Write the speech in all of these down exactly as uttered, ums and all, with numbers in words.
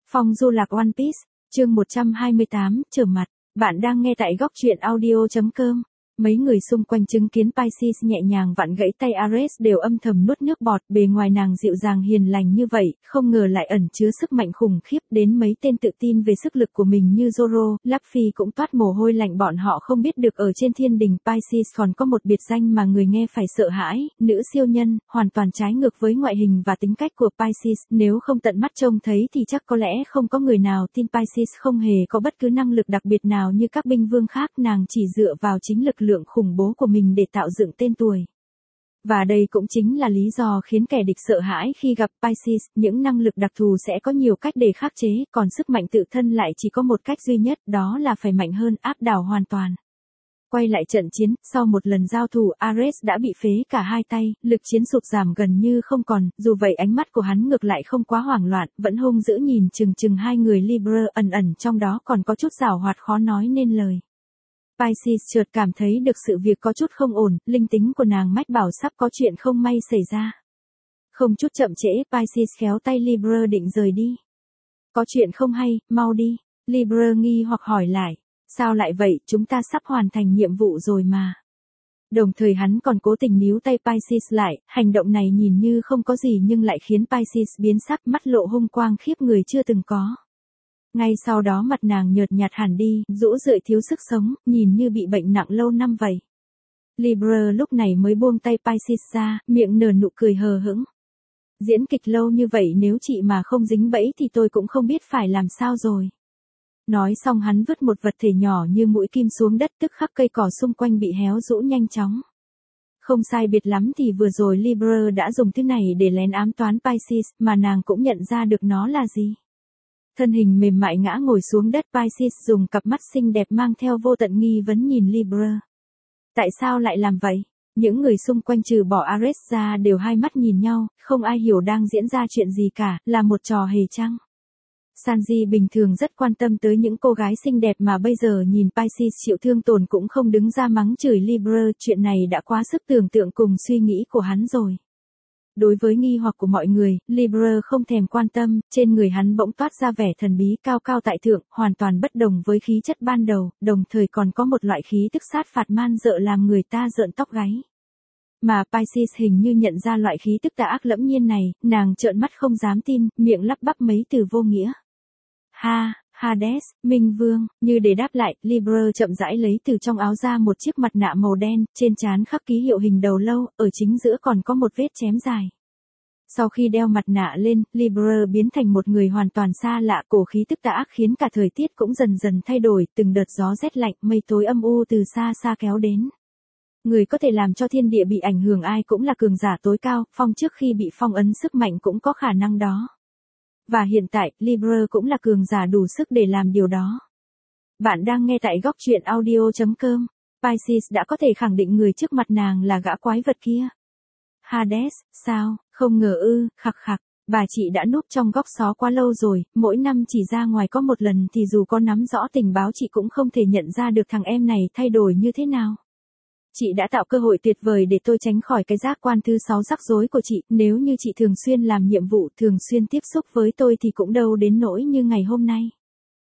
Phong du lạc One Piece, chương một trăm hai mươi tám, trở mặt. Bạn đang nghe tại góc truyện audio chấm com. Mấy người xung quanh chứng kiến Pisces nhẹ nhàng vặn gãy tay Ares đều âm thầm nuốt nước bọt, bề ngoài nàng dịu dàng hiền lành như vậy, không ngờ lại ẩn chứa sức mạnh khủng khiếp, đến mấy tên tự tin về sức lực của mình như Zoro, Luffy cũng toát mồ hôi lạnh. Bọn họ không biết được ở trên thiên đình Pisces còn có một biệt danh mà người nghe phải sợ hãi, nữ siêu nhân, hoàn toàn trái ngược với ngoại hình và tính cách của Pisces. Nếu không tận mắt trông thấy thì chắc có lẽ không có người nào tin Pisces không hề có bất cứ năng lực đặc biệt nào như các binh vương khác, nàng chỉ dựa vào chính lực lượng khủng bố của mình để tạo dựng tên tuổi. Và đây cũng chính là lý do khiến kẻ địch sợ hãi khi gặp Pisces, những năng lực đặc thù sẽ có nhiều cách để khắc chế, còn sức mạnh tự thân lại chỉ có một cách duy nhất, đó là phải mạnh hơn, áp đảo hoàn toàn. Quay lại trận chiến, sau một lần giao thủ Ares đã bị phế cả hai tay, lực chiến sụt giảm gần như không còn, dù vậy ánh mắt của hắn ngược lại không quá hoảng loạn, vẫn hung dữ nhìn chừng chừng hai người Libra, ẩn ẩn trong đó còn có chút giảo hoạt khó nói nên lời. Pisces chợt cảm thấy được sự việc có chút không ổn, linh tính của nàng mách bảo sắp có chuyện không may xảy ra. Không chút chậm trễ, Pisces khéo tay Libra định rời đi. Có chuyện không hay, mau đi. Libra nghi hoặc hỏi lại. Sao lại vậy, chúng ta sắp hoàn thành nhiệm vụ rồi mà. Đồng thời hắn còn cố tình níu tay Pisces lại, hành động này nhìn như không có gì nhưng lại khiến Pisces biến sắc, mắt lộ hung quang khiếp người chưa từng có. Ngay sau đó mặt nàng nhợt nhạt hẳn đi, rũ rượi thiếu sức sống, nhìn như bị bệnh nặng lâu năm vậy. Libra lúc này mới buông tay Pisces ra, miệng nở nụ cười hờ hững. Diễn kịch lâu như vậy nếu chị mà không dính bẫy thì tôi cũng không biết phải làm sao rồi. Nói xong hắn vứt một vật thể nhỏ như mũi kim xuống đất, tức khắc cây cỏ xung quanh bị héo rũ nhanh chóng. Không sai biệt lắm thì vừa rồi Libra đã dùng thứ này để lén ám toán Pisces, mà nàng cũng nhận ra được nó là gì. Thân hình mềm mại ngã ngồi xuống đất, Pisces dùng cặp mắt xinh đẹp mang theo vô tận nghi vấn nhìn Libra. Tại sao lại làm vậy? Những người xung quanh trừ bỏ Ares ra đều hai mắt nhìn nhau, không ai hiểu đang diễn ra chuyện gì cả, là một trò hề chăng? Sanji bình thường rất quan tâm tới những cô gái xinh đẹp mà bây giờ nhìn Pisces chịu thương tổn cũng không đứng ra mắng chửi Libra, chuyện này đã quá sức tưởng tượng cùng suy nghĩ của hắn rồi. Đối với nghi hoặc của mọi người, Libra không thèm quan tâm, trên người hắn bỗng toát ra vẻ thần bí cao cao tại thượng, hoàn toàn bất đồng với khí chất ban đầu, đồng thời còn có một loại khí tức sát phạt man dợ làm người ta rợn tóc gáy. Mà Pisces hình như nhận ra loại khí tức tà ác lẫm nhiên này, nàng trợn mắt không dám tin, miệng lắp bắp mấy từ vô nghĩa. Ha, Hades, Minh Vương, như để đáp lại, Libra chậm rãi lấy từ trong áo ra một chiếc mặt nạ màu đen, trên trán khắc ký hiệu hình đầu lâu, ở chính giữa còn có một vết chém dài. Sau khi đeo mặt nạ lên, Libra biến thành một người hoàn toàn xa lạ, cổ khí tức tà ác khiến cả thời tiết cũng dần dần thay đổi, từng đợt gió rét lạnh, mây tối âm u từ xa xa kéo đến. Người có thể làm cho thiên địa bị ảnh hưởng ai cũng là cường giả tối cao, phong trước khi bị phong ấn sức mạnh cũng có khả năng đó. Và hiện tại, Libra cũng là cường giả đủ sức để làm điều đó. Bạn đang nghe tại góc truyện audio chấm com. Pisces đã có thể khẳng định người trước mặt nàng là gã quái vật kia. Hades, sao, không ngờ ư, khặc khặc, bà chị đã núp trong góc xó quá lâu rồi, mỗi năm chỉ ra ngoài có một lần thì dù có nắm rõ tình báo chị cũng không thể nhận ra được thằng em này thay đổi như thế nào. Chị đã tạo cơ hội tuyệt vời để tôi tránh khỏi cái giác quan thứ sáu rắc rối của chị, nếu như chị thường xuyên làm nhiệm vụ, thường xuyên tiếp xúc với tôi thì cũng đâu đến nỗi như ngày hôm nay.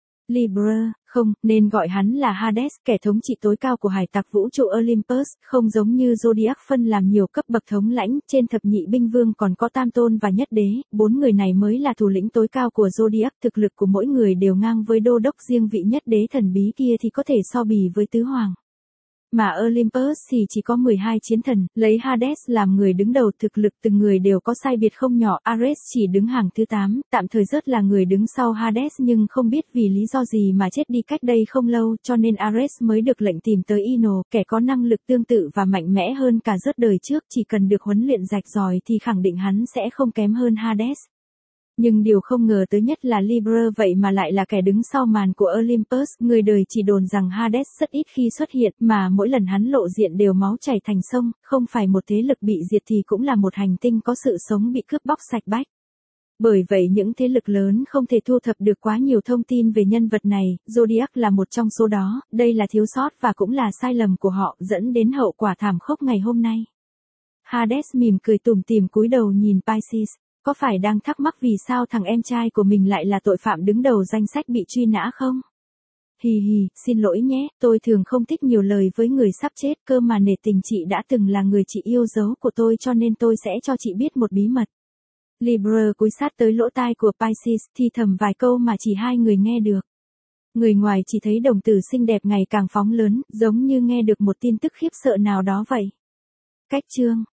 Libra, không, nên gọi hắn là Hades, kẻ thống trị tối cao của hải tặc vũ trụ Olympus, không giống như Zodiac phân làm nhiều cấp bậc thống lãnh, trên thập nhị binh vương còn có tam tôn và nhất đế, bốn người này mới là thủ lĩnh tối cao của Zodiac, thực lực của mỗi người đều ngang với đô đốc, riêng vị nhất đế thần bí kia thì có thể so bì với tứ hoàng. Mà Olympus thì chỉ có mười hai chiến thần, lấy Hades làm người đứng đầu, thực lực từng người đều có sai biệt không nhỏ, Ares chỉ đứng hàng thứ tám, tạm thời rớt là người đứng sau Hades nhưng không biết vì lý do gì mà chết đi cách đây không lâu, cho nên Ares mới được lệnh tìm tới Ino, kẻ có năng lực tương tự và mạnh mẽ hơn cả rớt đời trước, chỉ cần được huấn luyện rạch ròi thì khẳng định hắn sẽ không kém hơn Hades. Nhưng điều không ngờ tới nhất là Libra vậy mà lại là kẻ đứng sau màn của Olympus, người đời chỉ đồn rằng Hades rất ít khi xuất hiện, mà mỗi lần hắn lộ diện đều máu chảy thành sông, không phải một thế lực bị diệt thì cũng là một hành tinh có sự sống bị cướp bóc sạch bách. Bởi vậy những thế lực lớn không thể thu thập được quá nhiều thông tin về nhân vật này, Zodiac là một trong số đó, đây là thiếu sót và cũng là sai lầm của họ, dẫn đến hậu quả thảm khốc ngày hôm nay. Hades mỉm cười tủm tỉm cúi đầu nhìn Pisces. Có phải đang thắc mắc vì sao thằng em trai của mình lại là tội phạm đứng đầu danh sách bị truy nã không? Hì hì, xin lỗi nhé, tôi thường không thích nhiều lời với người sắp chết, cơ mà nể tình chị đã từng là người chị yêu dấu của tôi cho nên tôi sẽ cho chị biết một bí mật. Libra cúi sát tới lỗ tai của Pisces, thì thầm vài câu mà chỉ hai người nghe được. Người ngoài chỉ thấy đồng tử xinh đẹp ngày càng phóng lớn, giống như nghe được một tin tức khiếp sợ nào đó vậy. Cách chương